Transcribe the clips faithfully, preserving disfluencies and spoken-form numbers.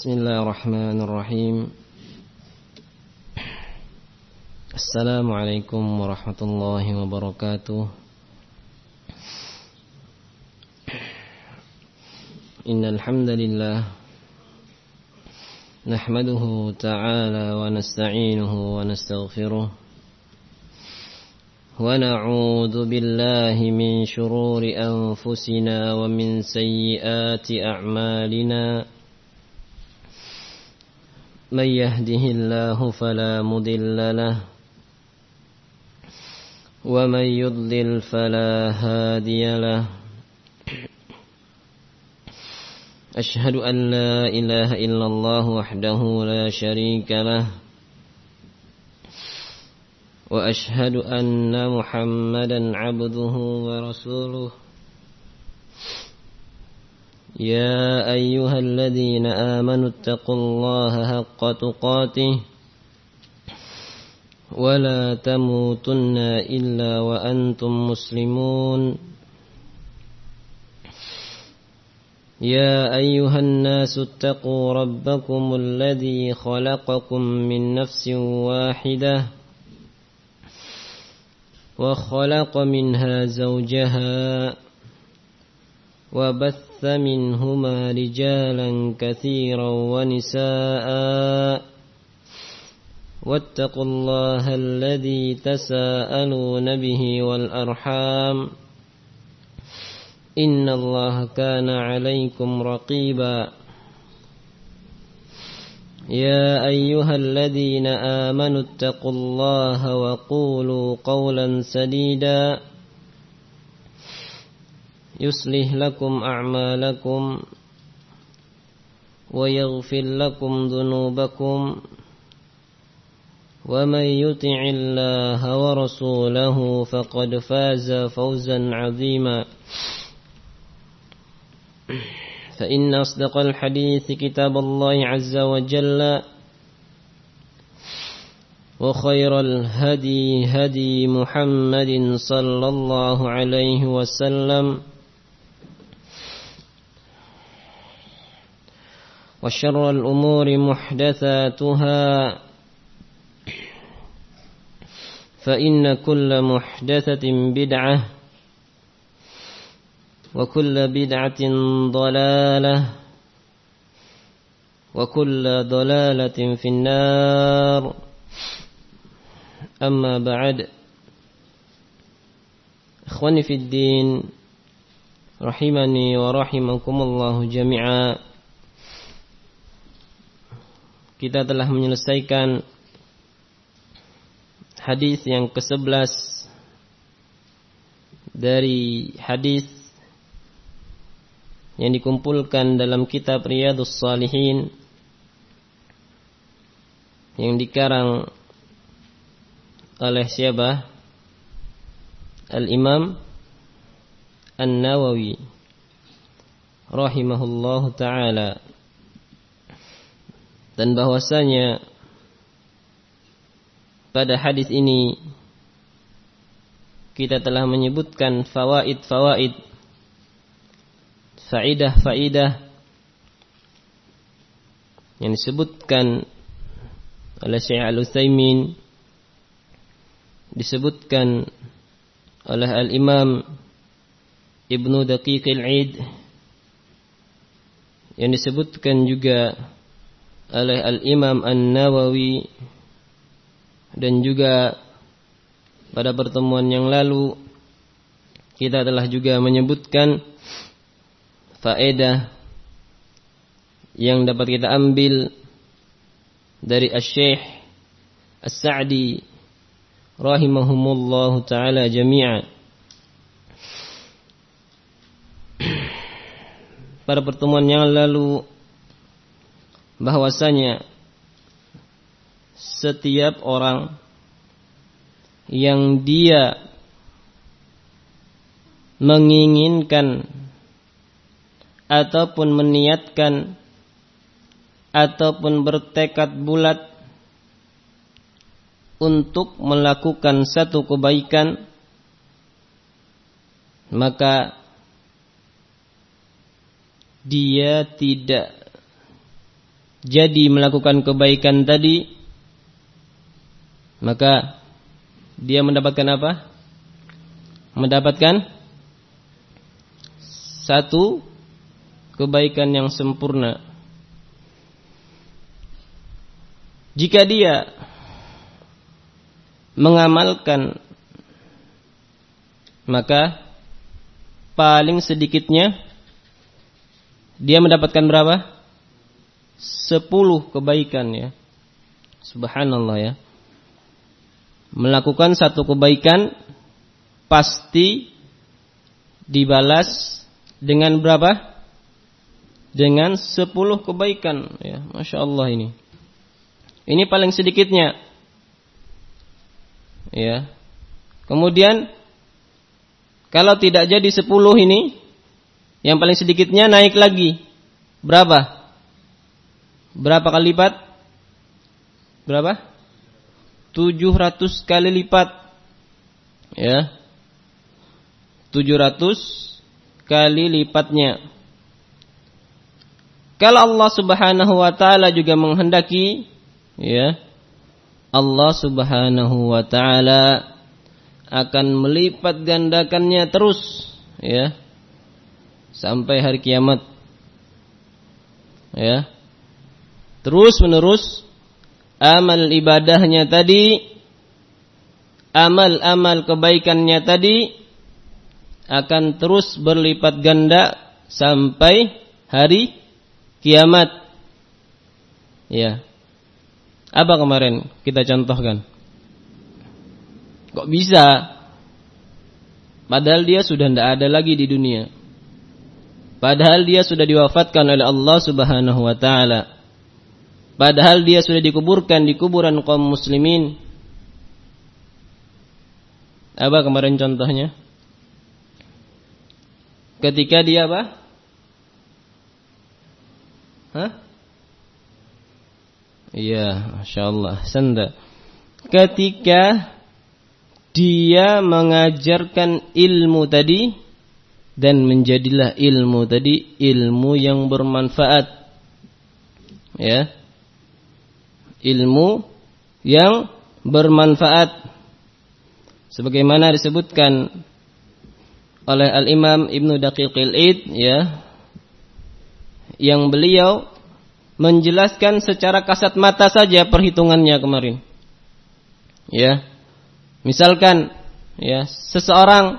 Bismillahirrahmanirrahim. Assalamualaikum warahmatullahi wabarakatuh. Innal hamdalillah nahmaduhu ta'ala wa nasta'inuhu wa nastaghfiruh wa na'udzu billahi min shururi anfusina wa min sayyiati a'malina. من يهده الله فلا مضل له ومن يضلل فلا هادي له أشهد أن لا إله إلا الله وحده لا شريك له وأشهد أن محمدا عبده ورسوله يا أيها الذين آمنوا اتقوا الله حق تقاته ولا تموتن إلا وأنتم مسلمون يا أيها الناس اتقوا ربكم الذي خلقكم من نفس واحدة وخلق منها زوجها وبث منهما رجالا كثيرا ونساء واتقوا الله الذي تساءلون به والأرحام إن الله كان عليكم رقيبا يا أيها الذين آمنوا اتقوا الله وقولوا قولا سديدا يصلح لكم أعمالكم ويغفر لكم ذنوبكم ومن يطع الله ورسوله فقد فاز فوزا عظيما فإن أصدق الحديث كتاب الله عز وجل وخير الهدي هدي محمد صلى الله عليه وسلم وشر الأمور محدثاتها فإن كل محدثة بدعة وكل بدعة ضلالة وكل ضلالة في النار أما بعد إخواني في الدين رحمني ورحمكم الله جميعا. Kita telah menyelesaikan hadis yang kesebelas dari hadis yang dikumpulkan dalam kitab Riyadhus Shalihin yang dikarang oleh siapa? Al-Imam An-Nawawi rahimahullahu ta'ala. Dan bahwasanya pada hadis ini kita telah menyebutkan fawaid-fawaid, faidah-faidah yang disebutkan oleh Syekh Al-Utsaimin, disebutkan oleh Al-Imam Ibnu Daqiq Al-Id, yang disebutkan juga oleh Al-Imam An-Nawawi, dan juga pada pertemuan yang lalu kita telah juga menyebutkan faedah yang dapat kita ambil dari Asy-Syaikh As-Sa'di rahimahumullahu ta'ala jami'an. Pada pertemuan yang lalu bahwasanya setiap orang yang dia menginginkan ataupun meniatkan ataupun bertekad bulat untuk melakukan satu kebaikan, maka dia tidak jadi melakukan kebaikan tadi, maka dia mendapatkan apa? Mendapatkan satu kebaikan yang sempurna. Jika dia mengamalkan, maka paling sedikitnya dia mendapatkan berapa? Sepuluh kebaikan ya. Subhanallah ya. Melakukan satu kebaikan pasti dibalas dengan berapa? Dengan sepuluh kebaikan ya. Masya Allah ini. Ini paling sedikitnya. Ya. Kemudian kalau tidak jadi sepuluh ini, yang paling sedikitnya naik lagi. Berapa? Berapa kali lipat? Berapa? tujuh ratus kali lipat. Ya. tujuh ratus kali lipatnya. Kalau Allah Subhanahu wa taala juga menghendaki, ya, Allah Subhanahu wa taala akan melipat gandakannya terus, ya, sampai hari kiamat. Ya. Terus menerus amal ibadahnya tadi, amal-amal kebaikannya tadi akan terus berlipat ganda sampai hari kiamat. Ya. Apa kemarin kita contohkan? Kok bisa? Padahal dia sudah tidak ada lagi di dunia. Padahal dia sudah diwafatkan oleh Allah Subhanahu wa taala. Padahal dia sudah dikuburkan di kuburan kaum muslimin. Apa kemarin contohnya? Ketika dia apa? Hah? Iya, Masya Allah. Sanda. Ketika dia mengajarkan ilmu tadi, dan menjadilah ilmu tadi ilmu yang bermanfaat. Ya. Ilmu yang bermanfaat. Sebagaimana disebutkan oleh Al-Imam Ibnu Daqiqil Id, ya, yang beliau menjelaskan secara kasat mata saja perhitungannya kemarin. Ya. Misalkan, ya, seseorang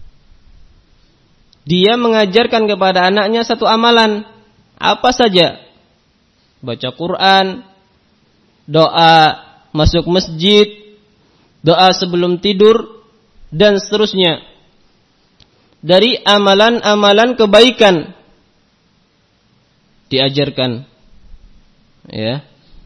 dia mengajarkan kepada anaknya satu amalan, apa saja? Baca Quran, doa masuk masjid, doa sebelum tidur, dan seterusnya. Dari amalan-amalan kebaikan diajarkan. Ya.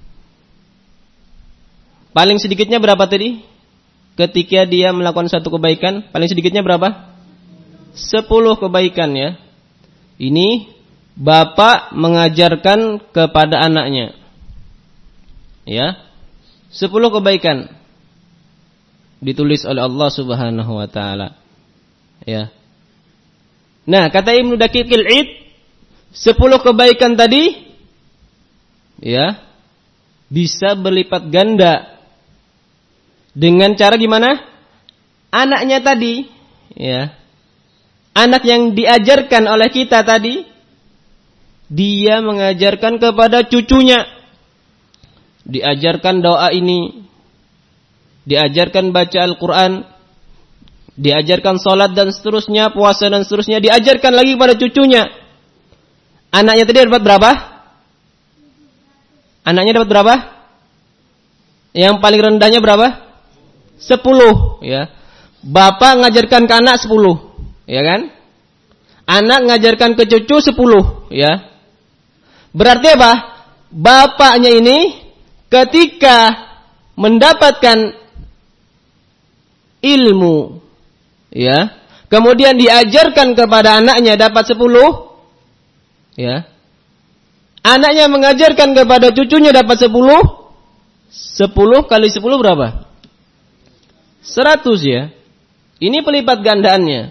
Paling sedikitnya berapa tadi? Ketika dia melakukan satu kebaikan, paling sedikitnya berapa? Sepuluh kebaikan ya. Ini bapak mengajarkan kepada anaknya. Ya. Sepuluh kebaikan ditulis oleh Allah Subhanahu wa taala. Ya. Nah, kata Ibnu Daqiqil Id, sepuluh kebaikan tadi, ya, bisa berlipat ganda dengan cara gimana? Anaknya tadi, ya. Anak yang diajarkan oleh kita tadi, dia mengajarkan kepada cucunya. Diajarkan doa ini, diajarkan baca Al-Quran, diajarkan sholat dan seterusnya, puasa dan seterusnya, diajarkan lagi kepada cucunya. Anaknya tadi dapat berapa? Anaknya dapat berapa? Yang paling rendahnya berapa? Sepuluh, ya. Bapak ngajarkan ke anak sepuluh, ya kan? Anak ngajarkan ke cucu sepuluh, ya. Berarti apa? Bapaknya ini ketika mendapatkan ilmu, ya, kemudian diajarkan kepada anaknya dapat sepuluh, ya. Anaknya mengajarkan kepada cucunya dapat sepuluh. Sepuluh kali sepuluh berapa? Seratus, ya. Ini pelipat gandaannya,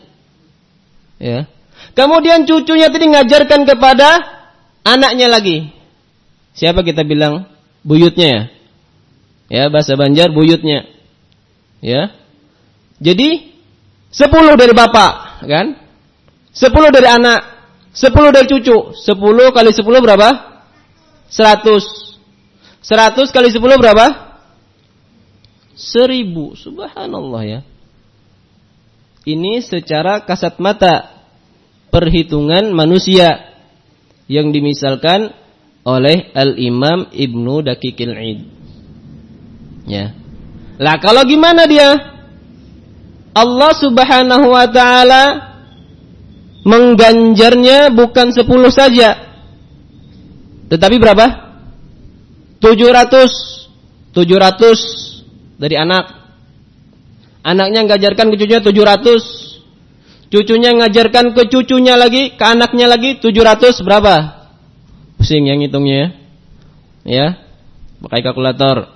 ya. Kemudian cucunya tadi mengajarkan kepada anaknya lagi, Siapa kita bilang? Buyutnya ya. Ya, bahasa Banjar buyutnya. Ya. Jadi sepuluh dari bapak, kan? Sepuluh dari anak, sepuluh dari cucu. Sepuluh kali sepuluh berapa? Seratus. Seratus kali sepuluh berapa? Seribu. Subhanallah ya. Ini secara kasat mata perhitungan manusia yang dimisalkan oleh Al-Imam Ibnu Daqiqil Id. Ya. Lah kalau gimana dia? Allah Subhanahu wa taala mengganjarnya bukan sepuluh saja. Tetapi berapa? tujuh ratus. tujuh ratus dari anak. Anaknya ngajarkan ke cucunya tujuh ratus. Cucunya ngajarkan ke cucunya lagi, ke anaknya lagi tujuh ratus berapa? Pusing yang hitungnya ya. Ya. Pakai kalkulator.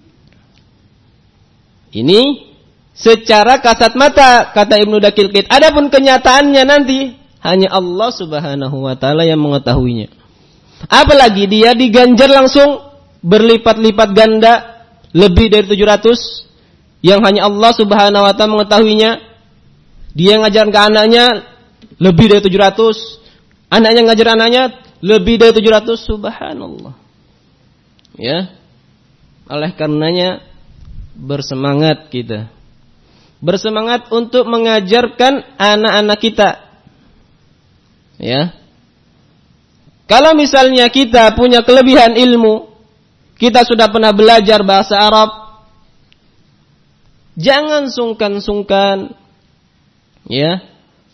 Ini secara kasat mata kata Ibnu Daqiqil Id. Adapun kenyataannya nanti hanya Allah Subhanahu wa taala yang mengetahuinya. Apalagi dia diganjar langsung berlipat-lipat ganda lebih dari tujuh ratus yang hanya Allah Subhanahu wa taala mengetahuinya. Dia ngajarin ke anaknya lebih dari tujuh ratus. Anaknya ngajar anaknya lebih dari tujuh ratus. Subhanallah. Ya. Oleh karenanya bersemangat kita. Bersemangat untuk mengajarkan anak-anak kita. Ya. Kalau misalnya kita punya kelebihan ilmu, kita sudah pernah belajar bahasa Arab, jangan sungkan-sungkan ya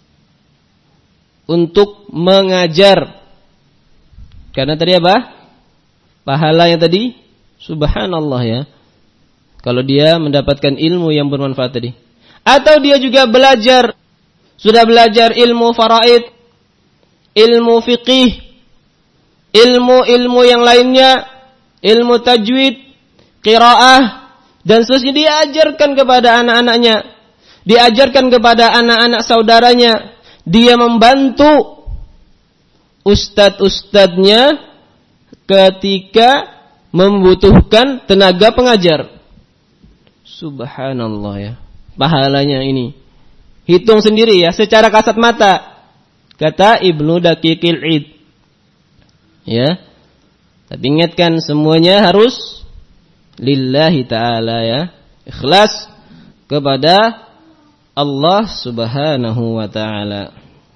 untuk mengajar. Karena tadi apa? Pahalanya tadi subhanallah ya. Kalau dia mendapatkan ilmu yang bermanfaat tadi. Atau dia juga belajar, sudah belajar ilmu faraid, ilmu fiqih, ilmu-ilmu yang lainnya, ilmu tajwid, qiraah, dan seterusnya diajarkan kepada anak-anaknya, diajarkan kepada anak-anak saudaranya. Dia membantu ustadz-ustadznya ketika membutuhkan tenaga pengajar. Subhanallah ya. Pahalanya ini. Hitung sendiri ya, secara kasat mata. Kata Ibnu Daqiqil Id. Ya. Tapi ingatkan semuanya harus lillahi ta'ala ya. Ikhlas kepada Allah Subhanahu wa ta'ala.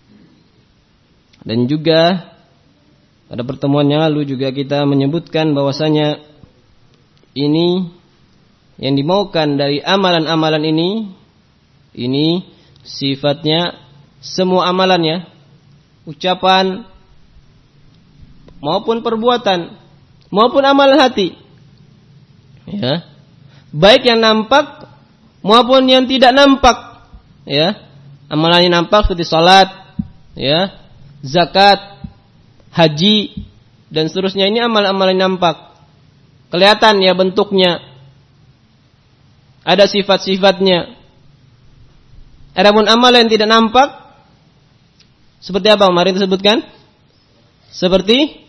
Dan juga pada pertemuan yang lalu juga kita menyebutkan bahwasanya ini yang dimaukan dari amalan-amalan ini, ini sifatnya semua amalannya, ucapan maupun perbuatan maupun amalan hati, ya, baik yang nampak maupun yang tidak nampak, ya, amalannya nampak seperti salat, ya, zakat, haji dan seterusnya, ini amal-amal yang nampak, kelihatan ya bentuknya. Ada sifat-sifatnya. Adapun amal yang tidak nampak seperti apa kemarin disebutkan? Seperti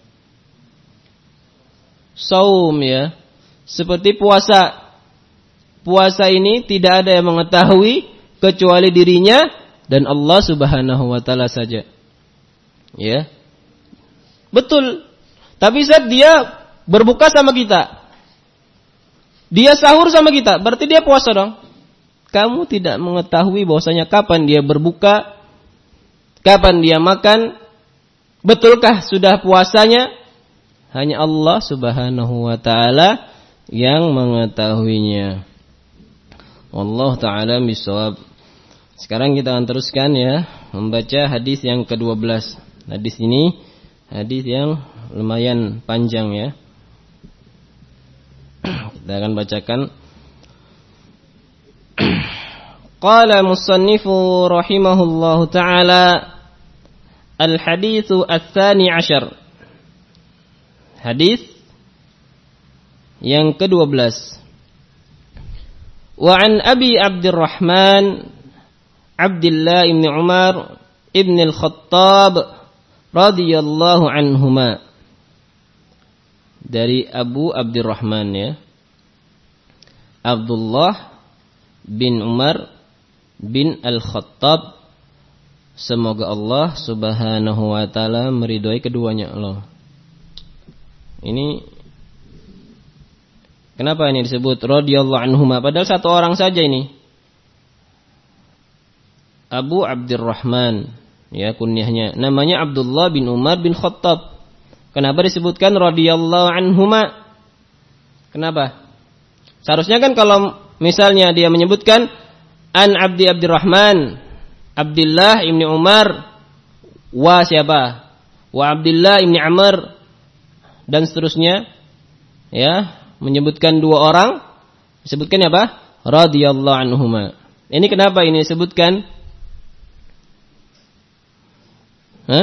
saum ya. Seperti puasa. Puasa ini tidak ada yang mengetahui kecuali dirinya dan Allah Subhanahu wa taala saja. Ya. Betul. Tapi saat dia berbuka sama kita, dia sahur sama kita, berarti dia puasa dong. Kamu tidak mengetahui bahwasanya kapan dia berbuka, kapan dia makan, betulkah sudah puasanya? Hanya Allah Subhanahu wa taala yang mengetahuinya. Wallahu taala bisawab. Sekarang kita akan teruskan ya, membaca hadis yang kedua belas. Hadis ini hadis yang lumayan panjang ya. Kita akan bacakan. Qala musannifu rahimahullahu ta'ala al-hadithu ats-tsani asyar. Hadis yang kedua belas. Wa an Abi Abdurrahman Abdullah ibn Umar ibn al-Khattab radhiyallahu anhuma dari Abu Abdurrahman ya. Abdullah bin Umar bin Al-Khattab, semoga Allah Subhanahu wa taala meridhoi keduanya. Allah. Ini kenapa ini disebut radhiyallahu anhuma, padahal satu orang saja ini. Abu Abdurrahman ya kunyahnya, namanya Abdullah bin Umar bin Khattab. Kenapa disebutkan radhiyallahu anhuma? Kenapa? Seharusnya kan kalau misalnya dia menyebutkan an Abdi Abdurrahman, Abdullah ibni Umar, wa siapa? Wa Abdullah ibni Amr dan seterusnya, ya, menyebutkan dua orang, disebutkan apa? Radhiyallahu anhuma. Ini kenapa ini disebutkan? Hah?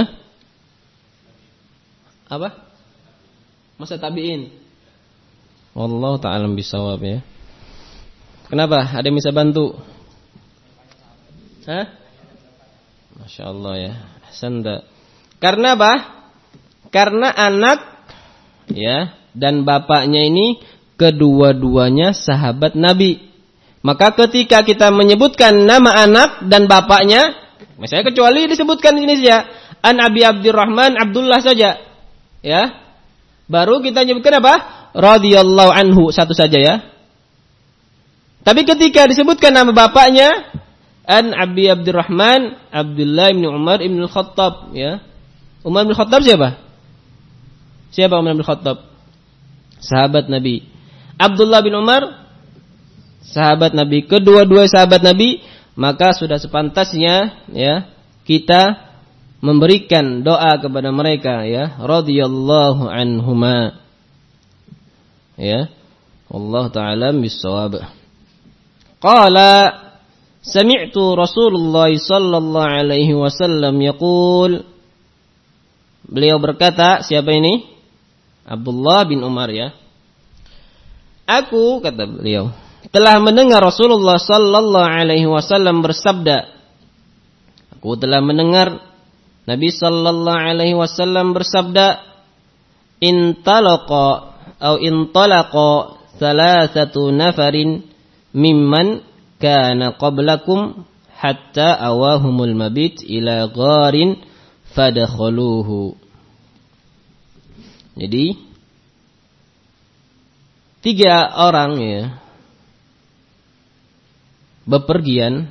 Apa? Masa tabi'in? Wallahu ta'ala bisawab ya. Kenapa? Ada yang bisa bantu? Hah? Masya Allah ya. Ahsanta. Karena apa? Karena anak ya dan bapaknya ini kedua-duanya sahabat Nabi. Maka ketika kita menyebutkan nama anak dan bapaknya, misalnya kecuali disebutkan ini saja, an Abi Abdurrahman Abdullah saja, ya, baru kita menyebutkan apa? Radhiyallahu anhu satu saja ya. Tapi ketika disebutkan nama bapaknya, an Abi Abdurrahman Abdullah bin Umar bin Al-Khattab ya. Umar bin Khattab siapa? Siapa Umar bin Khattab? Sahabat Nabi. Abdullah bin Umar sahabat Nabi, kedua-dua sahabat Nabi, maka sudah sepantasnya ya kita memberikan doa kepada mereka ya, radhiyallahu anhuma. Ya. Allah taala bis-shawab. Qala sami'tu Rasulullah sallallahu alaihi wasallam yaqul. Beliau berkata, siapa ini? Abdullah bin Umar ya. Aku, kata beliau, telah mendengar Rasulullah sallallahu alaihi wasallam bersabda. Aku telah mendengar Nabi sallallahu alaihi wasallam bersabda, intalaqa atau intalaqa salasatu nafarin mimman kana qablakum hatta awahumul mabit ila gharin fadakhaluhu. Jadi tiga orang ya bepergian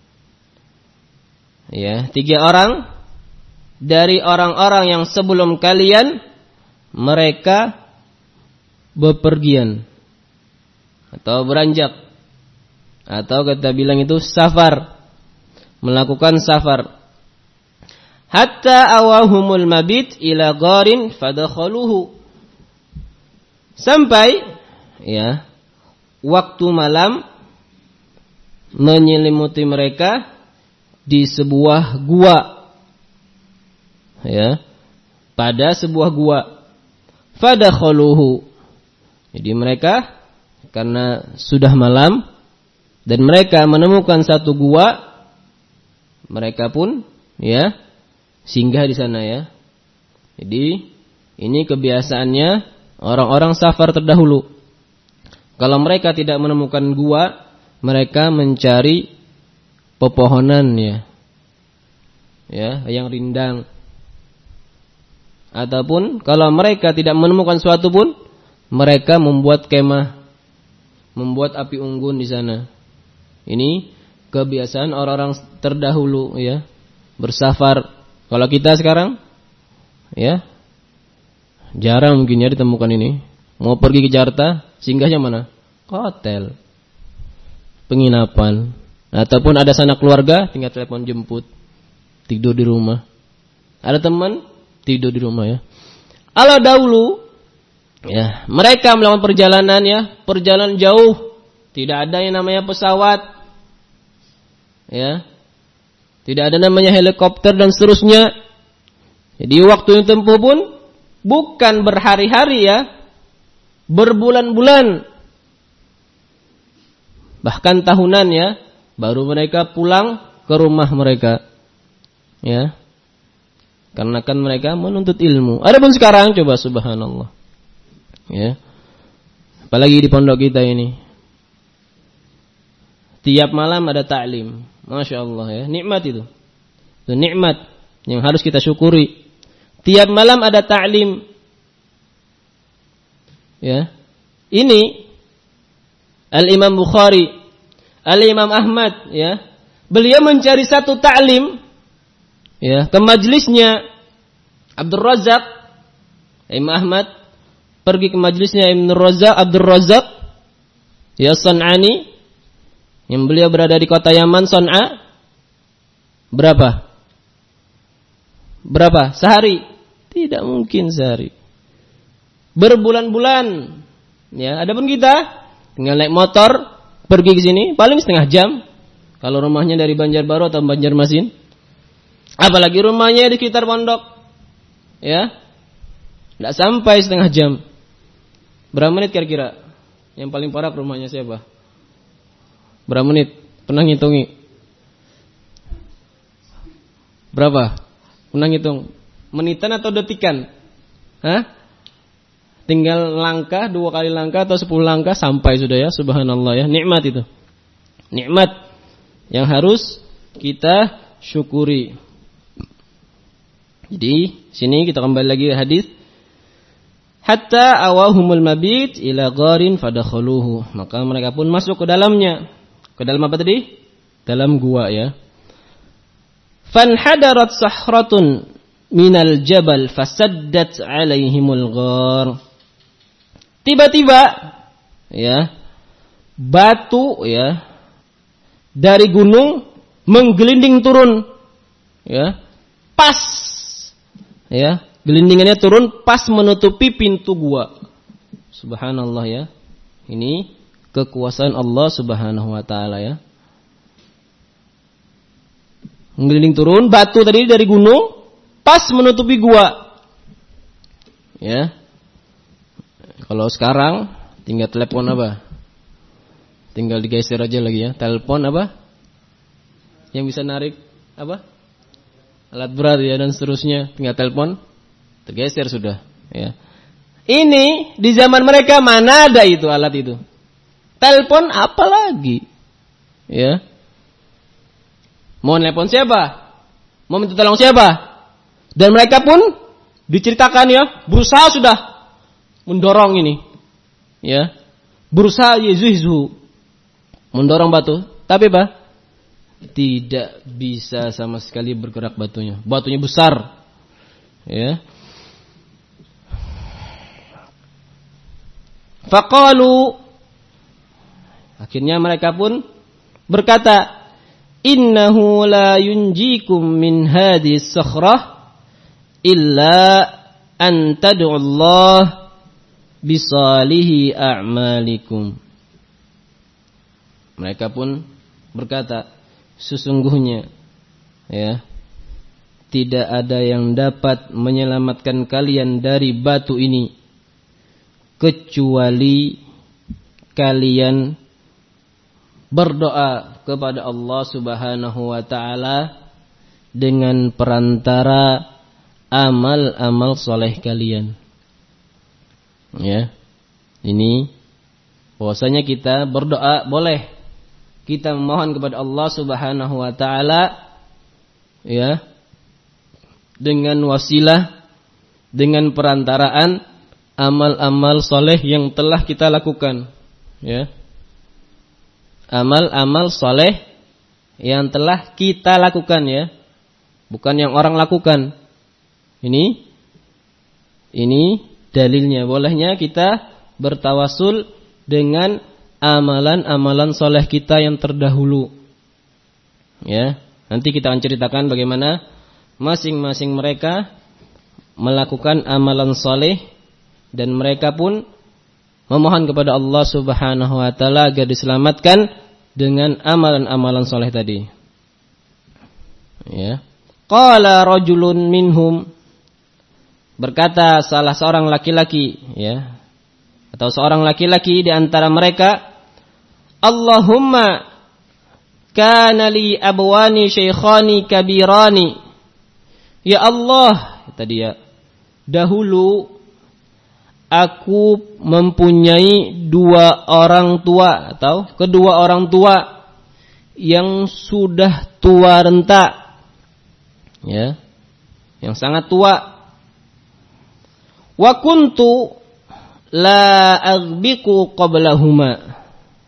ya, tiga orang dari orang-orang yang sebelum kalian mereka bepergian atau beranjak atau kita bilang itu safar, melakukan safar. Hatta awahumul mabit ila gharin fadakhaluhu, sampai ya waktu malam menyelimuti mereka di sebuah gua ya, pada sebuah gua. Fadakhaluhu, jadi mereka karena sudah malam dan mereka menemukan satu gua, mereka pun ya singgah di sana ya. Jadi ini kebiasaannya orang-orang safar terdahulu. Kalau mereka tidak menemukan gua, mereka mencari pepohonan ya, ya yang rindang. Ataupun kalau mereka tidak menemukan suatu pun, mereka membuat kemah, membuat api unggun di sana. Ini kebiasaan orang-orang terdahulu ya, bersafar. Kalau kita sekarang ya jarang mungkin ya ditemukan ini. Mau pergi ke Jakarta, singgahnya mana? Hotel, penginapan, ataupun ada sanak keluarga, tinggal telepon jemput, tidur di rumah. Ada teman, tidur di rumah ya. Kalau dahulu ya, mereka melakukan perjalanan ya, perjalanan jauh, tidak ada yang namanya pesawat ya, tidak ada namanya helikopter dan seterusnya. Jadi waktu yang tempuh pun bukan berhari-hari ya, berbulan-bulan, bahkan tahunan ya, baru mereka pulang ke rumah mereka ya. Karena kan mereka menuntut ilmu. Adapun sekarang coba subhanallah. Ya. Apalagi di pondok kita ini. Tiap malam ada ta'lim. Masya Allah ya. Nikmat itu. Itu nikmat yang harus kita syukuri. Tiap malam ada ta'lim. Ya. Ini Al-Imam Bukhari, Al-Imam Ahmad ya. Beliau mencari satu ta'lim ya, ke majlisnya Abdul Razak. Imam Ahmad pergi ke majlisnya Ibn Razak, Abdul Razak ya San'ani, yang beliau berada di kota Yaman, San'a. Berapa? Berapa? Sehari? Tidak mungkin sehari. Berbulan-bulan. Ya, adapun kita tinggal naik motor pergi ke sini paling setengah jam. Kalau rumahnya dari Banjarbaru atau Banjarmasin. Apalagi rumahnya di sekitar pondok. Ya. Tidak sampai setengah jam. Berapa menit kira-kira? Yang paling parah rumahnya siapa? Berapa menit? Pernah ngitungi? Berapa? Pernah ngitung? Menitan atau detikan? Hah? Tinggal langkah, dua kali langkah atau sepuluh langkah sampai sudah ya. Subhanallah ya. Nikmat itu. Nikmat yang harus kita syukuri. Jadi sini kita kembali lagi ke hadis. Hatta awahumul mabit ila gharin fadakhaluhu. Maka mereka pun masuk ke dalamnya. Ke dalam apa tadi? Dalam gua ya. Fanhadarat sahratun minal jabal fasaddat alaihimul ghar. Tiba-tiba ya, batu ya dari gunung menggelinding turun ya. Pas ya, gelindingannya turun pas menutupi pintu gua. Subhanallah ya. Ini kekuasaan Allah Subhanahu wa taala ya. Menggelinding turun batu tadi dari gunung pas menutupi gua. Ya. Kalau sekarang tinggal telepon apa? Tinggal digeser aja lagi ya. Telepon apa? Yang bisa narik apa? Alat berat ya dan seterusnya. Tinggal telepon tergeser sudah ya. Ini di zaman mereka mana ada itu alat itu? Telepon apa lagi? Ya. Mau nelpon siapa? Mau minta tolong siapa? Dan mereka pun diceritakan ya, berusaha sudah mendorong ini. Ya. Berusaha yezuhu mendorong batu, tapi apa? Tidak bisa sama sekali bergerak batunya. Batunya besar. Ya. Faqalu, akhirnya mereka pun berkata, innahu la yunjikum min hadhihi sakhrah illa an tad'u Allah bisalihi a'malikum. Mereka pun berkata, sesungguhnya ya, tidak ada yang dapat menyelamatkan kalian dari batu ini kecuali kalian berdoa kepada Allah Subhanahu wa taala dengan perantara amal-amal soleh kalian. Ya. Ini bahwasanya kita berdoa boleh. Kita memohon kepada Allah Subhanahu wa taala ya, dengan wasilah, dengan perantaraan amal-amal soleh yang telah kita lakukan, ya. Amal-amal soleh yang telah kita lakukan, ya, bukan yang orang lakukan. Ini, ini dalilnya bolehnya kita bertawasul dengan amalan-amalan soleh kita yang terdahulu, ya. Nanti kita akan ceritakan bagaimana masing-masing mereka melakukan amalan soleh dan mereka pun memohon kepada Allah Subhanahu wa taala agar diselamatkan dengan amalan-amalan soleh tadi. Ya. Qala rajulun minhum, berkata salah seorang laki-laki, ya, atau seorang laki-laki di antara mereka, Allahumma kana li abwani shaykhani kabirani. Ya Allah, kata dia, dahulu aku mempunyai dua orang tua atau kedua orang tua yang sudah tua renta, ya, yang sangat tua. Wa kuntu la aghbiqu qablahuma,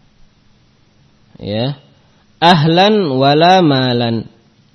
ya, ahlan wala malan.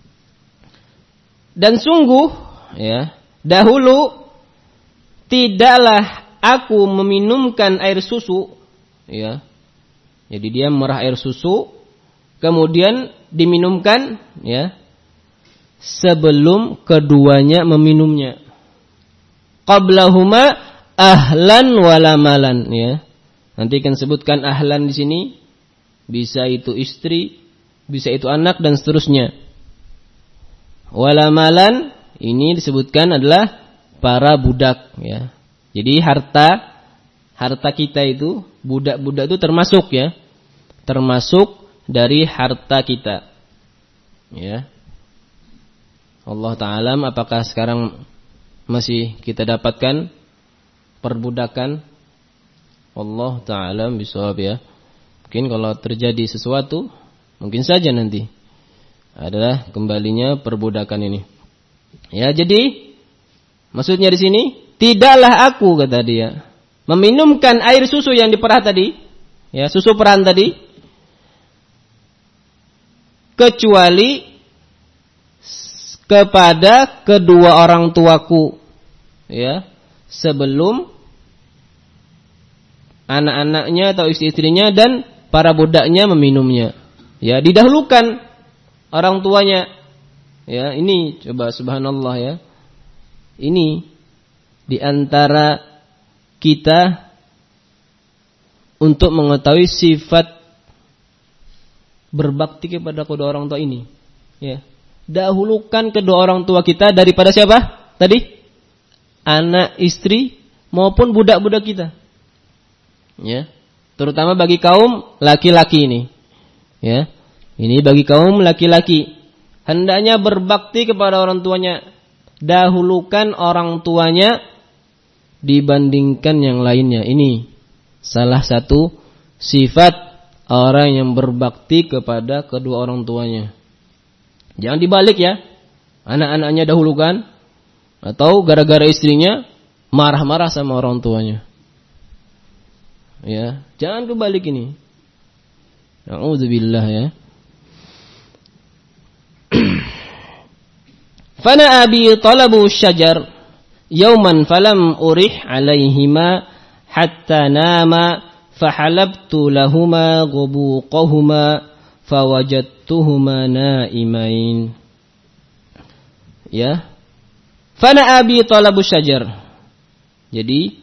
Dan sungguh, ya, dahulu tidaklah aku meminumkan air susu, ya. Jadi dia merah air susu, kemudian diminumkan, ya, sebelum keduanya meminumnya. Qablahuma ahlan wala malan, ya. Nanti akan sebutkan ahlan di sini, bisa itu istri, bisa itu anak dan seterusnya. Wala malan ini disebutkan adalah para budak, ya. Jadi harta harta kita itu, budak-budak itu termasuk, ya. Termasuk dari harta kita. Ya. Allah Ta'ala, apakah sekarang masih kita dapatkan perbudakan? Allah Ta'ala bisawab, ya. Mungkin kalau terjadi sesuatu, mungkin saja nanti adalah kembalinya perbudakan ini. Ya, jadi maksudnya di sini, tidaklah aku, kata dia, meminumkan air susu yang diperah tadi, ya, susu perahan tadi, kecuali kepada kedua orang tuaku, ya, sebelum anak-anaknya atau istri-istrinya dan para budaknya meminumnya. Ya, didahulukan orang tuanya. Ya, ini coba subhanallah, ya. Ini di antara kita untuk mengetahui sifat berbakti kepada kedua orang tua ini. Ya. Dahulukan kedua orang tua kita daripada siapa? Tadi? Anak, istri maupun budak-budak kita. Ya. Terutama bagi kaum laki-laki ini. Ya. Ini bagi kaum laki-laki, hendaknya berbakti kepada orang tuanya. Dahulukan orang tuanya dibandingkan yang lainnya. Ini salah satu sifat orang yang berbakti kepada kedua orang tuanya. Jangan dibalik, ya. Anak-anaknya dahulukan, atau gara-gara istrinya marah-marah sama orang tuanya. Ya, jangan kebalik ini. Na'udzubillah, ya. Fana abi talabu syajar yauman falam urih alaihima hatta nama fahalabtu lahuma ghubuqahuma fawajadtuhuma naimain. Ya. Fana abi talabu syajar. Jadi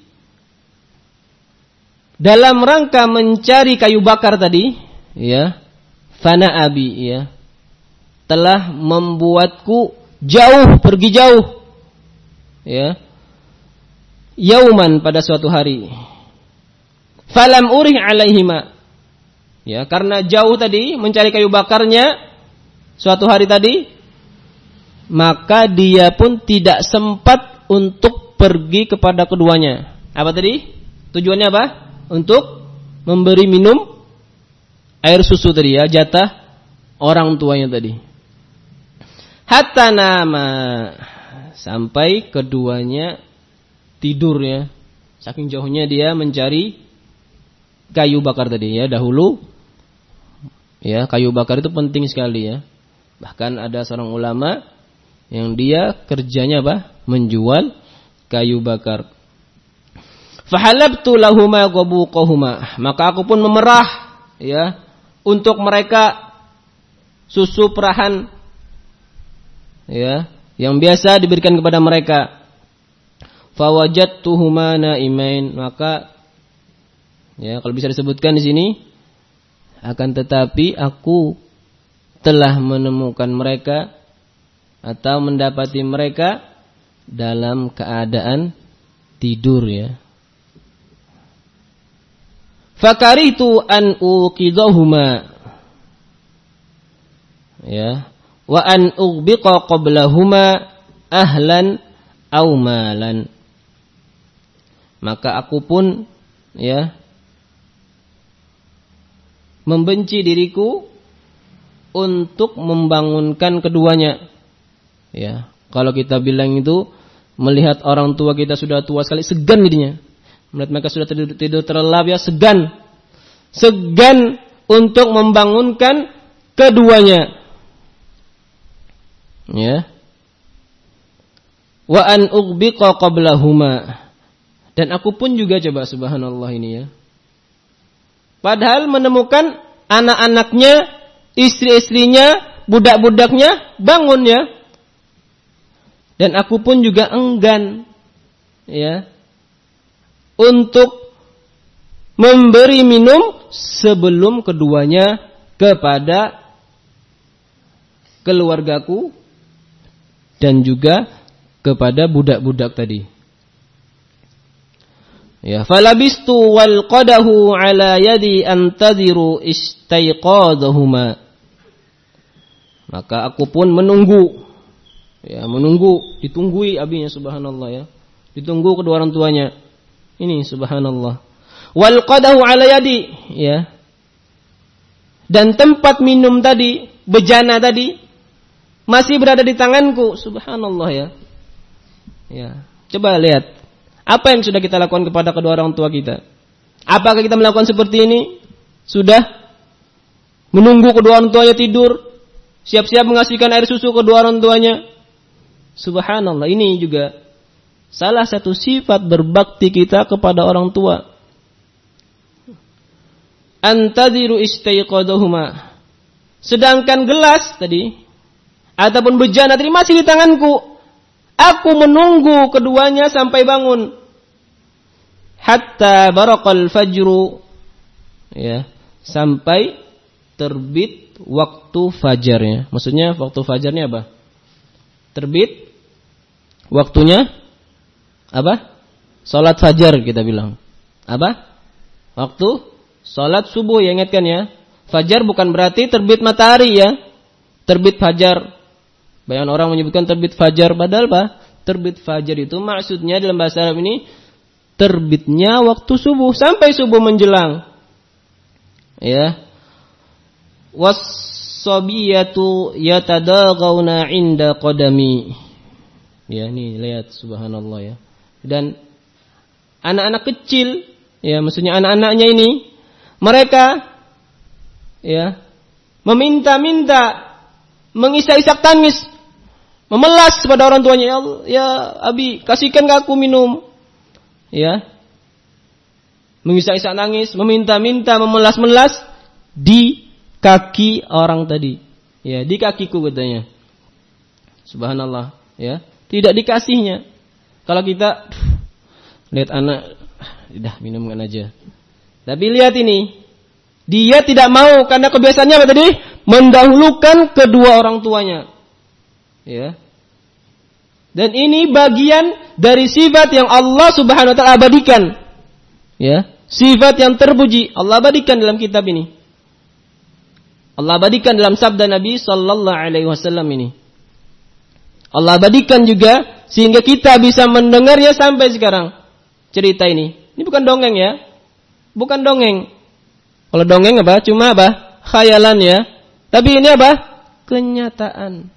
dalam rangka mencari kayu bakar tadi, ya, fana abi, ya, telah membuatku jauh, pergi jauh, ya, yauman, pada suatu hari, falam urih alaihima, ya, karena jauh tadi mencari kayu bakarnya suatu hari tadi, maka dia pun tidak sempat untuk pergi kepada keduanya. Apa tadi? Tujuannya apa? Untuk memberi minum air susu tadi, ya, jatah orang tuanya tadi. Hatta nama, sampai keduanya tidur, ya. Saking jauhnya dia mencari kayu bakar tadi, ya. Dahulu, ya, kayu bakar itu penting sekali, ya. Bahkan ada seorang ulama yang dia kerjanya apa? Menjual kayu bakar. Fahalabtu lahuma ghabuqahuma, maka aku pun memerah, ya, untuk mereka susu perahan, ya, yang biasa diberikan kepada mereka. Fawajadtuhuma naimain, maka, ya, kalau bisa disebutkan di sini, akan tetapi aku telah menemukan mereka atau mendapati mereka dalam keadaan tidur, ya. Fakaritu an uqidahuma, ya, wa an ughbiqa qablahuma ahlan aw malan. maka aku pun ya membenci diriku untuk membangunkan keduanya. Ya, kalau kita bilang itu melihat orang tua kita sudah tua sekali, segan jadinya. Melihat mereka sudah tidur, tidur terlelap ya, segan. Segan untuk membangunkan keduanya. Ya. Wa an ughbiqa qablahuma. Dan aku pun juga coba subhanallah ini ya. Padahal menemukan anak-anaknya, istri-istrinya, budak-budaknya bangun ya. Dan aku pun juga enggan ya untuk memberi minum sebelum keduanya kepada keluargaku dan juga kepada budak-budak tadi. Ya, falabistu wal qadahu ala yadi antadhiru istaiqadahuma. Maka aku pun menunggu. Ya, menunggu, ditunggui abinya subhanallah ya. Ditunggu kedua orang tuanya. Ini subhanallah. Wal qadahu ala yadi, ya. Dan tempat minum tadi, bejana tadi masih berada di tanganku, subhanallah ya. Ya, coba lihat apa yang sudah kita lakukan kepada kedua orang tua kita. Apakah kita melakukan seperti ini? Sudah menunggu kedua orang tuanya tidur, siap-siap mengasihkan air susu kedua orang tuanya. Subhanallah, ini juga salah satu sifat berbakti kita kepada orang tua. Antadhiru istaiqadahuma. Sedangkan gelas tadi ataupun bejana tadi masih di tanganku. Aku menunggu keduanya sampai bangun. Hatta baraqal fajru. Ya, sampai terbit waktu fajarnya. Maksudnya waktu fajarnya apa? Terbit waktunya apa? Salat fajar kita bilang. Apa? Waktu salat subuh ya, ingatkan ya. Fajar bukan berarti terbit matahari ya. Terbit fajar. Banyak orang menyebutkan terbit fajar, padahal apa? Terbit fajar itu maksudnya dalam bahasa Arab ini terbitnya waktu subuh sampai subuh menjelang. Ya. Was-sabiyatu yatadaghauna 'inda qadami. Ya, ini lihat subhanallah ya. Dan anak-anak kecil, ya maksudnya anak-anaknya ini mereka ya meminta-minta, mengisak-isak tangis, memelas kepada orang tuanya, ya Allah, ya Abi, kasihkan ke aku minum. Ya. Mengisak-isak nangis, meminta-minta, memelas-melas di kaki orang tadi. Ya, di kakiku katanya. Subhanallah, ya. Tidak dikasihnya. Kalau kita lihat anak, udah minumkan aja. Tapi lihat ini, dia tidak mau karena kebiasaannya apa tadi? Mendahulukan kedua orang tuanya. Ya. Dan ini bagian dari sifat yang Allah Subhanahu wa taala abadikan. Ya, sifat yang terpuji Allah abadikan dalam kitab ini. Allah abadikan dalam sabda Nabi sallallahu alaihi wasallam ini. Allah abadikan juga sehingga kita bisa mendengarnya sampai sekarang. Cerita ini. Ini bukan dongeng ya. Bukan dongeng. Kalau dongeng apa? Cuma apa? Khayalan ya. Tapi ini apa? Kenyataan.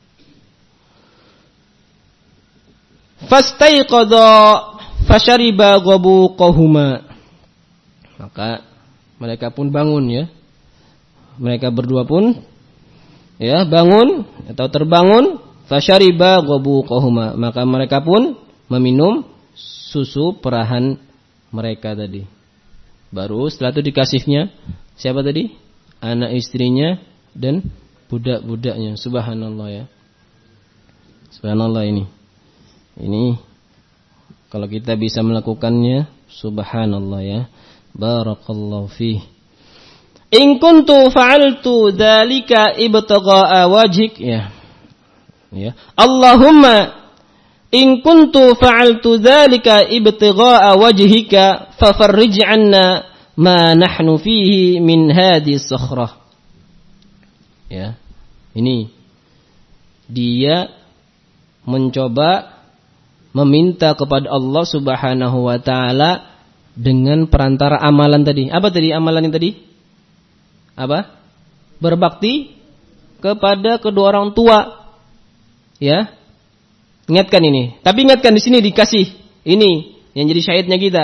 Fastaiqadha fashariba ghabuqahuma. Maka mereka pun bangun ya. Mereka berdua pun ya bangun atau terbangun. Fashariba ghabuqahuma. Maka mereka pun meminum susu perahan mereka tadi. Baru setelah itu dikasihnya siapa tadi? Anak istrinya dan budak-budaknya. Subhanallah ya. Subhanallah ini. Ini kalau kita bisa melakukannya, subhanallah ya. Barakallahu fih. In kuntu fa'altu dzalika ibtigha'a wajhik ya. Ya. Allahumma in kuntu fa'altu dzalika ibtigha'a wajhika fafarrij 'anna ma nahnu fihi min hadhihi as-sakhrah. Ya. Ini dia mencoba meminta kepada Allah Subhanahu wa taala dengan perantara amalan tadi. Apa tadi amalan yang tadi? Apa? Berbakti kepada kedua orang tua. Ya. Ingatkan ini. Tapi ingatkan di sini dikasih ini yang jadi syahidnya kita.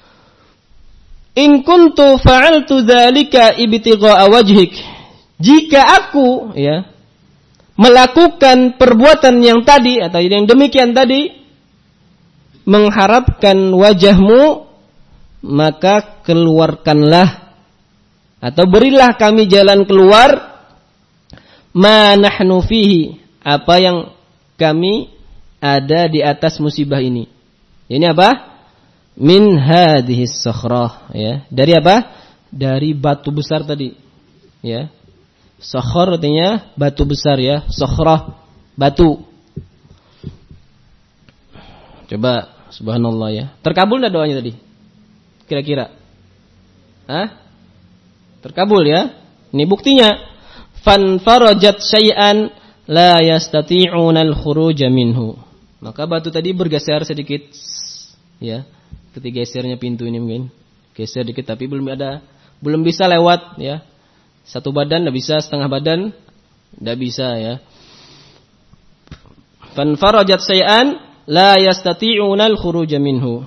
In kuntu fa'altu dzalika ibtigha'a wajhik. Jika aku ya melakukan perbuatan yang tadi atau yang demikian tadi mengharapkan wajahmu, maka keluarkanlah atau berilah kami jalan keluar ma nahnu fihi, apa yang kami ada di atas musibah ini. Ini apa? Min hadhis sakhrah, ya. Dari apa? Dari batu besar tadi. Ya. Sakhr artinya batu besar ya, sakhrah batu. Coba subhanallah ya. Terkabul enggak doanya tadi? Kira-kira? Hah? Terkabul ya? Ini buktinya. Fan farajat syai'an la yastati'una al-khuruj minhu. Maka batu tadi bergeser sedikit ya. Ketika gesernya pintu ini mungkin geser dikit tapi belum ada belum bisa lewat ya. Satu badan enggak bisa, setengah badan enggak bisa ya. Fan farajat syai'an la yastati'una al-khuruj minhu.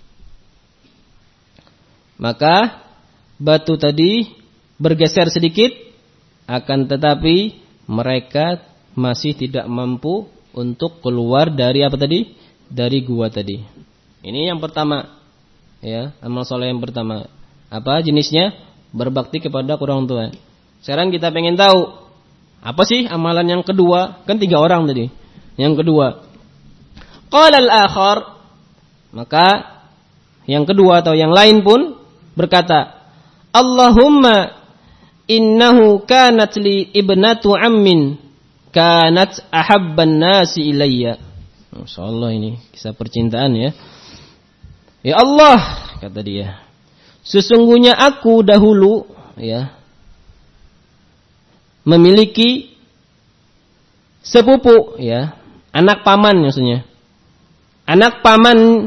Maka batu tadi bergeser sedikit, akan tetapi mereka masih tidak mampu untuk keluar dari apa tadi? Dari gua tadi. Ini yang pertama. Ya, amal soleh yang pertama. Apa jenisnya? Berbakti kepada orang tua. Sekarang kita pengen tahu apa sih amalan yang kedua? Kan tiga orang tadi. Yang kedua, qala al-akhar, maka yang kedua atau yang lain pun berkata, Allahumma innahu kanat li ibnatu ammin kanat ahabban nasi ilayya. Masyaallah, ini kisah percintaan ya. Ya Allah, kata dia, sesungguhnya aku dahulu ya memiliki sepupu ya, anak paman maksudnya. Anak paman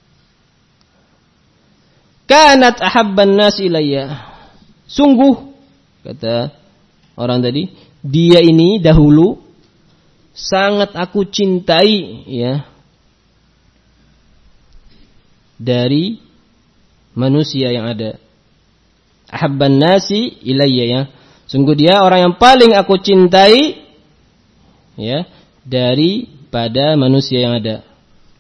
kanat ahabban nas ilayya. Sungguh kata orang tadi, dia ini dahulu sangat aku cintai ya dari manusia yang ada. Ahabban nasi ilayya ya. Sungguh dia orang yang paling aku cintai ya daripada manusia yang ada.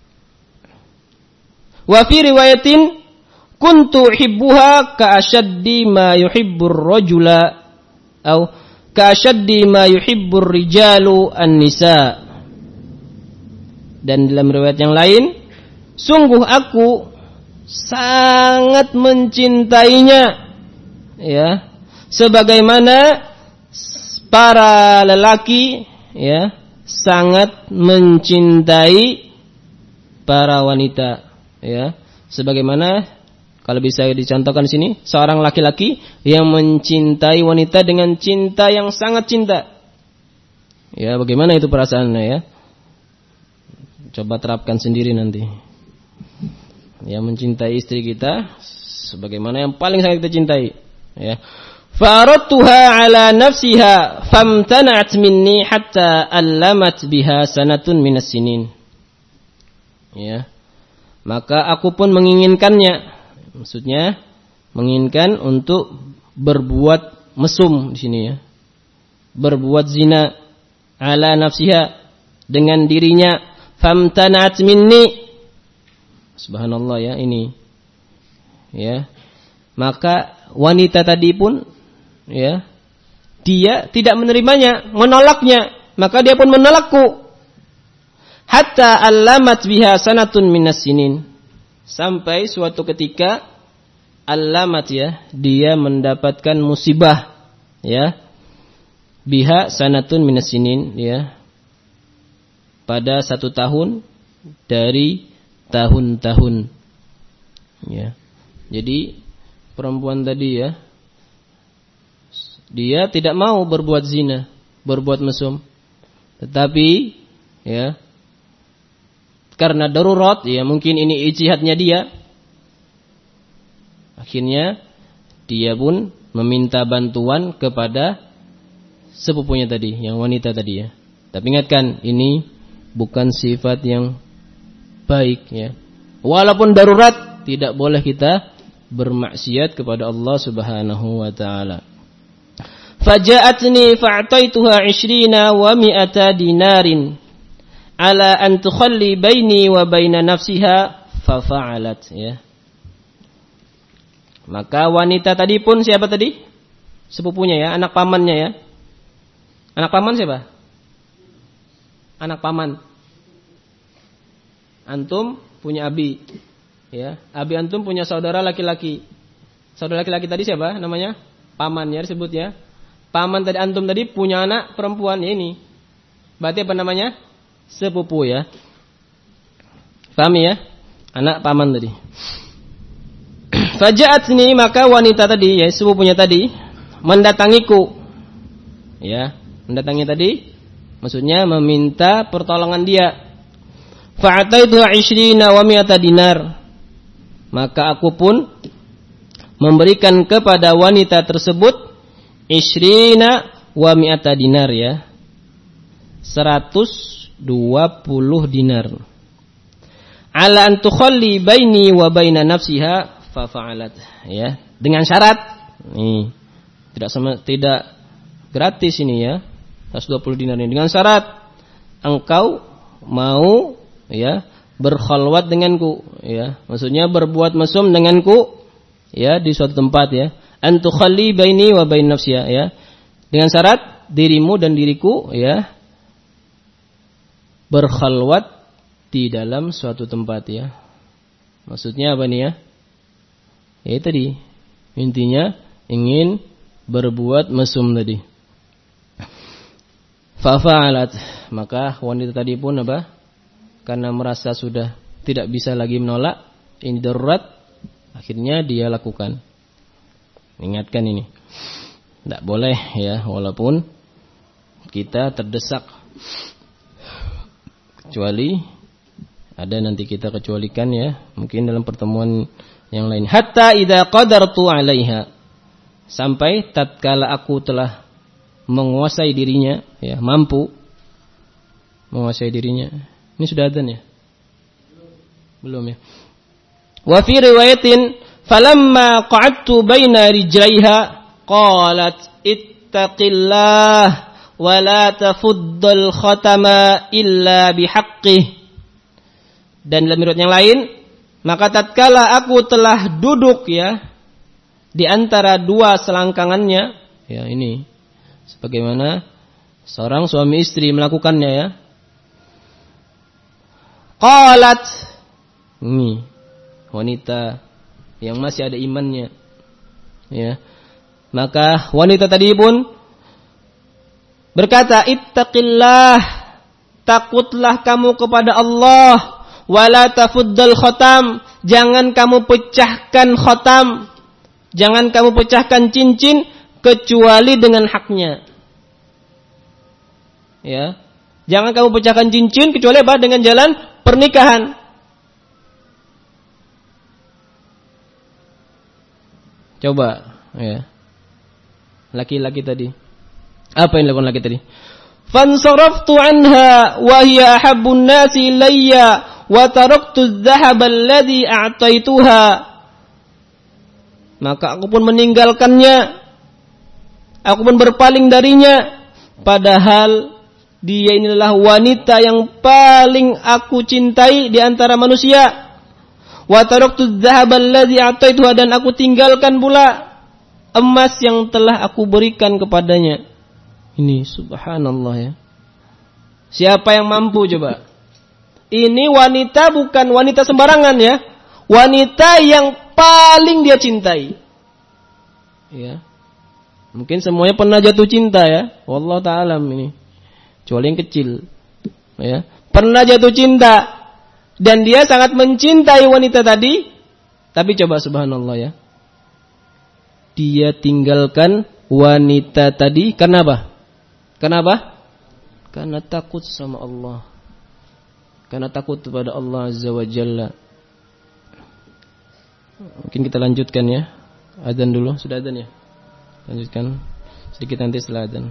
Wa fi riwayatin kuntu uhibbuha ka ashaddi ma yuhibbur rajula atau ka ashaddi ma yuhibbur rijalu an-nisa. Dan dalam riwayat yang lain, sungguh aku sangat mencintainya ya sebagaimana para lelaki ya sangat mencintai para wanita ya, sebagaimana kalau bisa dicontohkan di sini seorang laki-laki yang mencintai wanita dengan cinta yang sangat cinta ya, bagaimana itu perasaannya ya, coba terapkan sendiri nanti ya, mencintai istri kita sebagaimana yang paling sangat kita cintai ya. Faradtuha ala nafsiha famtana'at minni hatta allamat biha sanatun minas sinin. Ya. Maka aku pun menginginkannya. Maksudnya menginginkan untuk berbuat mesum di sini ya. Berbuat zina ala nafsiha dengan dirinya, famtana'at minni. Subhanallah ya ini. Ya. Maka wanita tadi pun ya, dia tidak menerimanya, menolaknya, maka dia pun menolakku. Hatta allamat biha sanatun minas sinin. Sampai suatu ketika allamat ya, dia mendapatkan musibah ya. Biha sanatun minas sinin ya. Pada satu tahun dari tahun-tahun ya. Jadi perempuan tadi ya, dia tidak mau berbuat zina, berbuat mesum. Tetapi ya, karena darurat, ya mungkin ini ijtihadnya dia. Akhirnya dia pun meminta bantuan kepada sepupunya tadi, yang wanita tadi ya. Tapi ingatkan, ini bukan sifat yang baik ya. Walaupun darurat, tidak boleh kita bermaksiat kepada Allah Subhanahu wa taala. Faja'atni fa'taituha ishrina wa mi'ata dinarin ala an tukhalli baini wa baina nafsiha fa fa'alat ya. Maka wanita tadi pun siapa tadi? Sepupunya ya, anak pamannya ya. Anak paman siapa? Anak paman. Antum punya abi. Ya, abi antum punya saudara laki-laki. Saudara laki-laki tadi siapa namanya? Paman ya disebut ya. Paman tadi antum tadi punya anak perempuan ya ini. Berarti apa namanya? Sepupu ya. Paham ya? Anak paman tadi. Faja'atni, maka wanita tadi ya sepupunya tadi mendatangiku. Ya, mendatangi tadi maksudnya meminta pertolongan dia. Fa'ataitu ishrina wa mi'ata dinar. Maka aku pun memberikan kepada wanita tersebut ishrina wa mi'ata dinar ya. seratus dua puluh dinar. Ala an tukhalli baini wa baina nafsiha fa fa'alat ya. Dengan syarat nih, tidak sama tidak gratis ini ya. seratus dua puluh dinar ini dengan syarat engkau mau ya berkhalwat denganku ya, maksudnya berbuat mesum denganku ya di suatu tempat ya. An tukhalli baini wa bain nafsiya ya, dengan syarat dirimu dan diriku ya berkhalwat di dalam suatu tempat ya. Maksudnya apa nih ya? Ya tadi intinya ingin berbuat mesum tadi. Fa fa'alat, maka wanita tadi pun apa? Karena merasa sudah tidak bisa lagi menolak, ini darurat, akhirnya dia lakukan. Ingatkan ini, tidak boleh ya, walaupun kita terdesak. Kecuali ada nanti kita kecualikan ya, mungkin dalam pertemuan yang lain. Hatta idza qadartu 'alaiha, sampai tatkala aku telah menguasai dirinya ya, mampu menguasai dirinya. Ini sudah adzan ya? Belum ya? Wa fi riwayatin falamma qa'adtu baina rijlaiha qalat ittaqillah wa la tafuddal khatama illa bihaqqih. Dan dalam riwayat yang lain, maka tatkala aku telah duduk ya di antara dua selangkangannya ya, ini sebagaimana seorang suami istri melakukannya ya. Qalat, ini wanita yang masih ada imannya ya. Maka wanita tadi pun berkata, ittaqillah, takutlah kamu kepada Allah, wala tafuddal khatam, jangan kamu pecahkan khatam, jangan kamu pecahkan cincin kecuali dengan haknya. Ya. Jangan kamu pecahkan cincin kecuali apa? Dengan jalan pernikahan. Coba ya. Laki-laki tadi. Apa yang dilakukan laki tadi? Fansaraftu anha wa hiya ahabbun nasi ilayya wa taraktu adh-dhahaba alladhi a'taituha. Maka aku pun meninggalkannya. Aku pun berpaling darinya, padahal dia inilah wanita yang paling aku cintai di antara manusia. Wa taraktu adh-dhahaba alladhi a'taituha, dan aku tinggalkan pula emas yang telah aku berikan kepadanya. Ini subhanallah ya. Siapa yang mampu coba? Ini wanita bukan wanita sembarangan ya. Wanita yang paling dia cintai. Ya. Mungkin semuanya pernah jatuh cinta ya. Wallahu ta'ala ini. Kecuali yang kecil. Ya. Pernah jatuh cinta. Dan dia sangat mencintai wanita tadi. Tapi coba subhanallah ya. Dia tinggalkan wanita tadi. Kenapa? Kenapa? Karena takut sama Allah. karena takut kepada Allah Azza wa Jalla. Mungkin kita lanjutkan ya. Adzan dulu, sudah adzan ya? Lanjutkan sedikit nanti setelah adzan.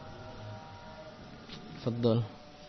Tafadhol.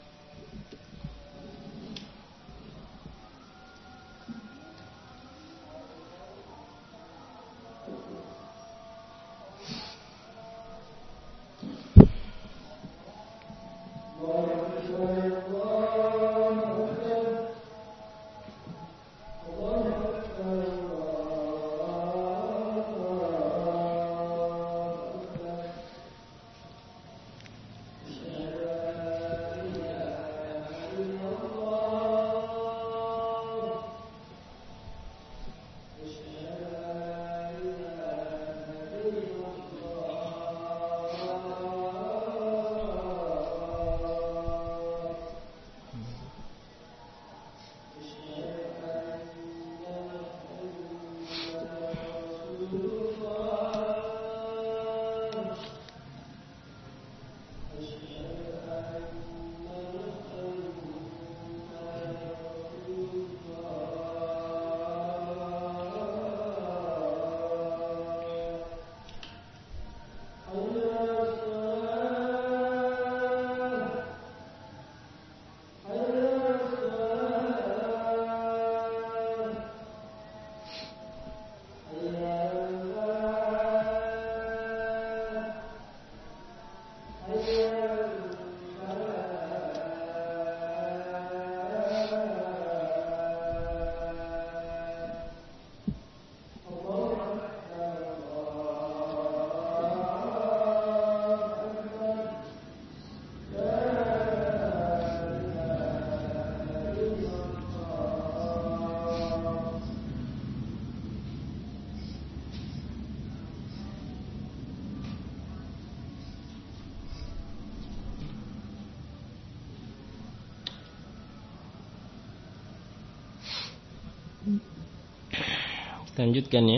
Lanjutkan ya.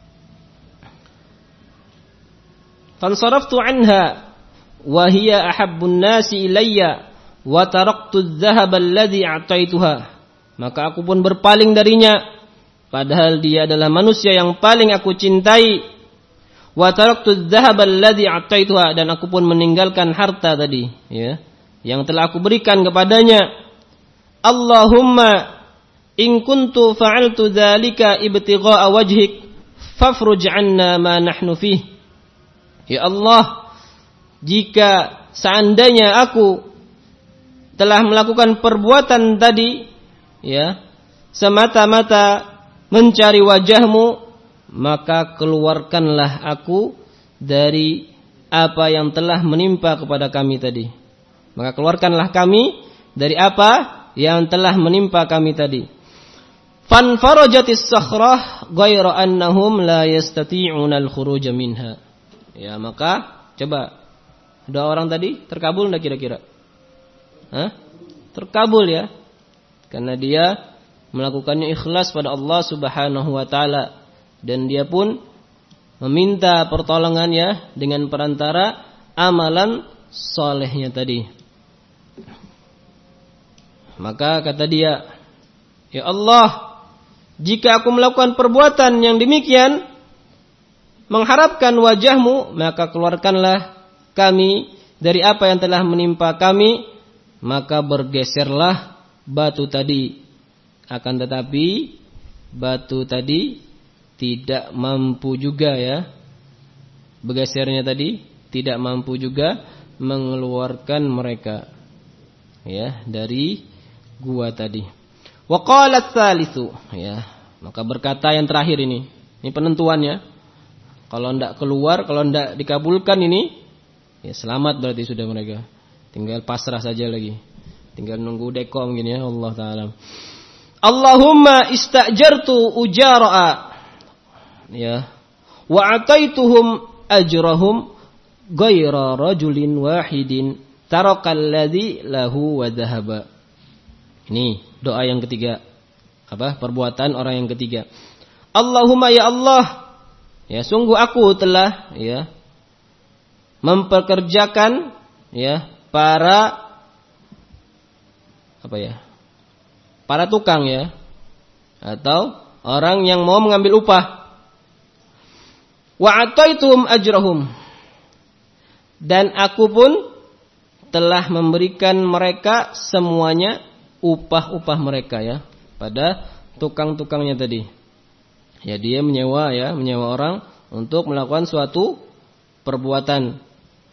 Fansaraftu anha wa hiya ahabbun nasi ilayya wa taraktu adh-dhahaba alladhi a'taituha. Maka aku pun berpaling darinya padahal dia adalah manusia yang paling aku cintai. Wa taraktu adh-dhahaba alladhi a'taituha, dan aku pun meninggalkan harta tadi ya yang telah aku berikan kepadanya. Allahumma in kuntu fa'altu dzalika ibtigha'a wajhik fafruj 'anna ma nahnu fih. Ya Allah, jika seandainya aku telah melakukan perbuatan tadi ya semata-mata mencari wajahmu, maka keluarkanlah aku dari apa yang telah menimpa kepada kami tadi. Maka keluarkanlah kami dari apa yang telah menimpa kami tadi. Fanfarajatis sakhrah ghayra annahum la yastati'una al-khuruj minha. Ya, maka coba doa orang tadi terkabul enggak kira-kira? Hah? Terkabul ya. Karena dia melakukannya ikhlas pada Allah Subhanahu wa taala dan dia pun meminta pertolongannya dengan perantara amalan solehnya tadi. Maka kata dia, ya Allah, jika aku melakukan perbuatan yang demikian, mengharapkan wajahmu, maka keluarkanlah kami dari apa yang telah menimpa kami. Maka bergeserlah batu tadi. Akan tetapi batu tadi tidak mampu juga ya. Bergesernya tadi tidak mampu juga mengeluarkan mereka ya dari gua tadi. Wa qala tsalitsu ya. Maka berkata yang terakhir ini. Ini penentuannya. Kalau ndak keluar, kalau ndak dikabulkan ini, ya selamat berarti sudah mereka. Tinggal pasrah saja lagi. Tinggal nunggu deko mungkin ya, Allah taala. Allahumma istajartu ujara'a. Ya. Wa ataituhum ajrahum ghaira rajulin wahidin tarakal ladzi lahu wa dhahaba. Ini doa yang ketiga. Apa? Perbuatan orang yang ketiga. Allahumma ya Allah, ya sungguh aku telah ya memperkerjakan ya para apa ya? para tukang ya, atau orang yang mau mengambil upah. Wa ataitum ajrahum, dan aku pun telah memberikan mereka semuanya upah-upah mereka ya, pada tukang-tukangnya tadi. Ya, dia menyewa ya, menyewa orang untuk melakukan suatu perbuatan.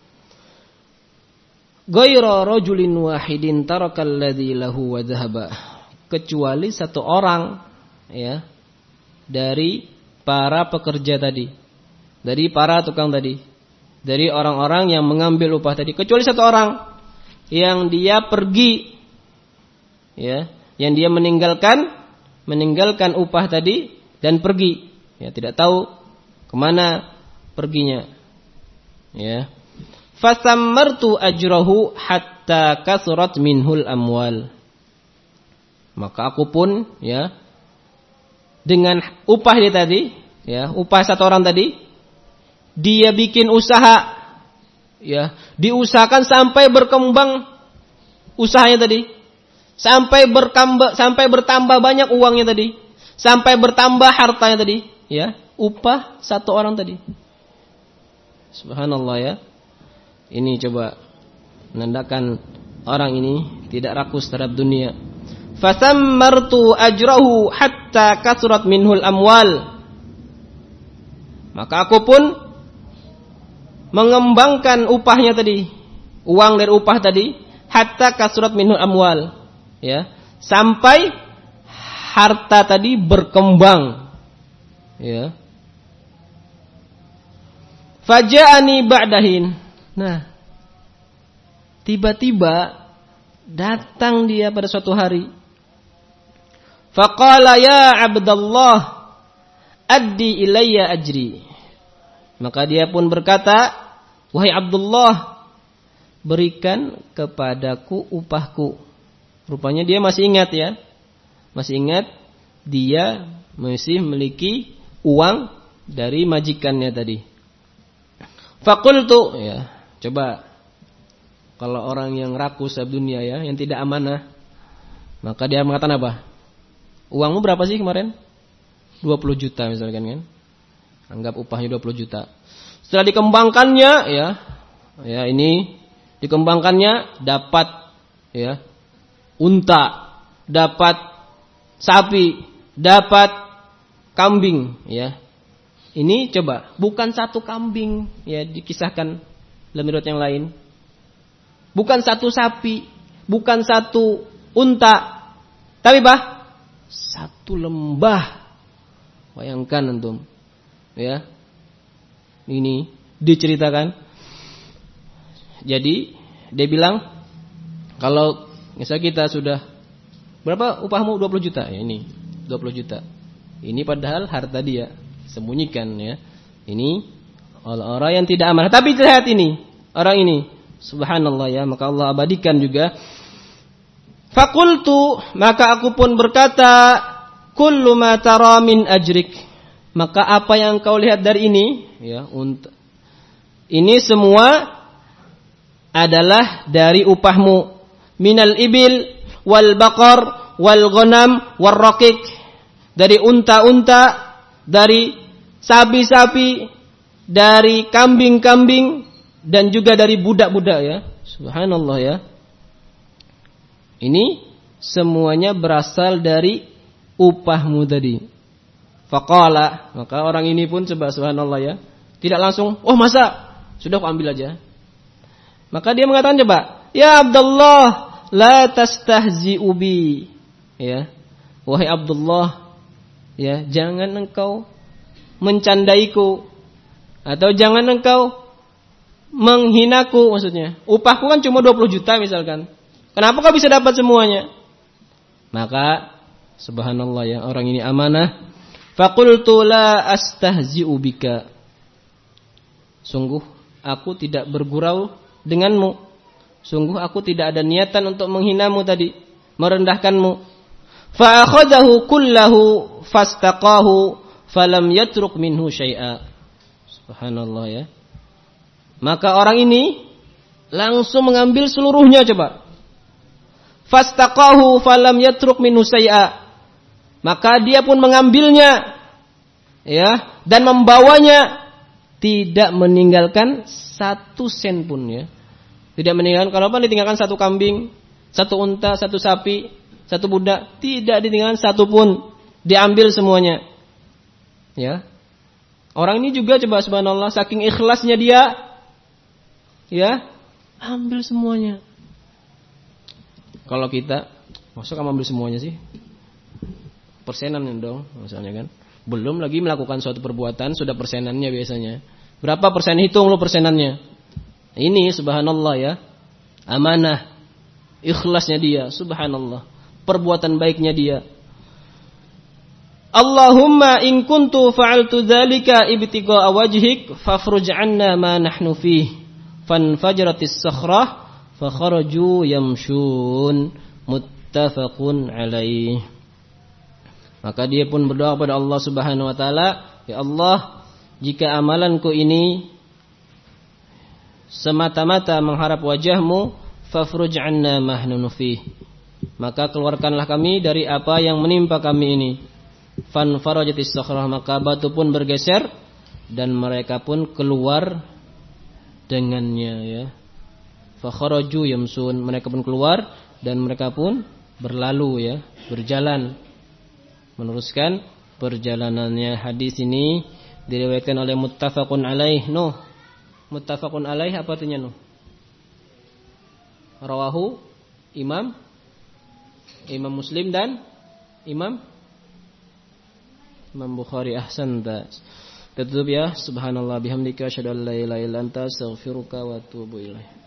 Ghayra rajulin wahidin tarakal ladzi lahu wa dhahaba, kecuali satu orang ya dari para pekerja tadi, dari para tukang tadi, dari orang-orang yang mengambil upah tadi, kecuali satu orang yang dia pergi ya, yang dia meninggalkan meninggalkan upah tadi dan pergi ya, tidak tahu kemana perginya ya. Fasammartu ajrahu hatta kasurat minhul amwal, maka aku pun ya dengan upah dia tadi ya, upah satu orang tadi, dia bikin usaha ya, diusahakan sampai berkembang usahanya tadi, sampai berkambah, sampai bertambah banyak uangnya tadi, sampai bertambah hartanya tadi ya, upah satu orang tadi. Subhanallah ya. Ini coba menandakan orang ini tidak rakus terhadap dunia. Fasammartu ajrahu hatta kasurat minhul amwal, maka aku pun mengembangkan upahnya tadi, uang dari upah tadi, hatta kasurat minhul amwal ya, sampai harta tadi berkembang ya. Faja'ani ba'dahin, nah tiba-tiba datang dia pada suatu hari. Faqala ya Abdullah addi ilayya ajri, maka dia pun berkata, wahai Abdullah, berikan kepadaku upahku. Rupanya dia masih ingat ya, masih ingat dia masih memiliki uang dari majikannya tadi. Faqultu ya, coba kalau orang yang rakus dalam dunia ya, yang tidak amanah, maka dia mengatakan apa? Uangmu berapa sih kemarin? dua puluh juta misalkan kan. Anggap upahnya dua puluh juta. Setelah dikembangkannya ya, ya ini dikembangkannya dapat ya unta, dapat sapi, dapat kambing ya. Ini coba bukan satu kambing ya, dikisahkan dalam riwayat yang lain. Bukan satu sapi, bukan satu unta, tapi bah satu lembah. Bayangkan antum, ya. Ini diceritakan. Jadi dia bilang, kalau misal kita sudah berapa upahmu? dua puluh juta. Ya ini dua puluh juta. Ini padahal harta dia, sembunyikan ya. Ini orang-orang yang tidak amanah. Tapi lihat ini, orang ini, subhanallah ya, maka Allah abadikan juga. Fakultu, maka aku pun berkata, kullu ma tara min ajrik, maka apa yang kau lihat dari ini ya, untuk ini semua adalah dari upahmu, minal ibil wal baqar wal ghanam wal raqiq, dari unta-unta, dari sapi-sapi, dari kambing-kambing, dan juga dari budak-budak ya. Subhanallah ya. Ini semuanya berasal dari upahmu tadi. Faqala, maka orang ini pun coba subhanallah ya, tidak langsung, oh masa, sudah aku ambil aja. Maka dia mengatakan coba, ya Abdullah, la tastahzi'u bi. Ya. Wahai Abdullah, ya, jangan engkau mencandaiku, atau jangan engkau menghinaku, maksudnya. Upahku kan cuma dua puluh juta misalkan. Kenapa kau bisa dapat semuanya? Maka subhanallah ya, orang ini amanah. Faqultu la astahzi'u bika. Sungguh aku tidak bergurau denganmu. Sungguh aku tidak ada niatan untuk menghinamu tadi, merendahkanmu. Fa akhadahu kullahu fastaqahu falam yatruk minhu syai'a. Subhanallah ya. Maka orang ini langsung mengambil seluruhnya coba. fastaqahu falam yatruk minhu syai'a. Maka dia pun mengambilnya, ya, dan membawanya, tidak meninggalkan satu sen pun, ya. Tidak meninggalkan, kalau apa ditinggalkan satu kambing, satu unta, satu sapi, satu budak, tidak ditinggalkan satu pun, diambil semuanya. Ya. Orang ini juga coba subhanallah, saking ikhlasnya dia, ya, ambil semuanya. Kalau kita, masa kamu ambil semuanya sih? Persenan dong, misalnya kan. Belum lagi melakukan suatu perbuatan, sudah persenannya biasanya. Berapa persen, hitung lo persenannya. Ini subhanallah, ya. Amanah, ikhlasnya dia, subhanallah. Perbuatan baiknya dia. Allahumma in kuntu fa'altu dzalika ibtigha'a wajhik fafruj 'anna ma nahnu fihi. Fanfajratis sakhrah fa kharaju yamshun. Muttafaqun alaih. Maka dia pun berdoa kepada Allah Subhanahu wa taala, ya Allah, jika amalanku ini semata-mata mengharap wajahmu, fafruj 'anna ma nahnu fihi. Maka keluarkanlah kami dari apa yang menimpa kami ini. Fan farajatis sakhrah, maka batu pun bergeser dan mereka pun keluar dengannya, ya. Fa kharaju yamsun, mereka pun keluar dan mereka pun berlalu, ya, berjalan, meneruskan perjalanannya. Hadis ini diriwayatkan oleh muttafaqun alaih. Nuh, muttafaqun alaih apa artinya, Nuh? Rawahu Imam Imam Muslim dan Imam Imam Bukhari. Ahsan. Tutup, ya. Subhanallah bihamdika asyhadu an la ilaha illa anta astaghfiruka wa atubu ilaik.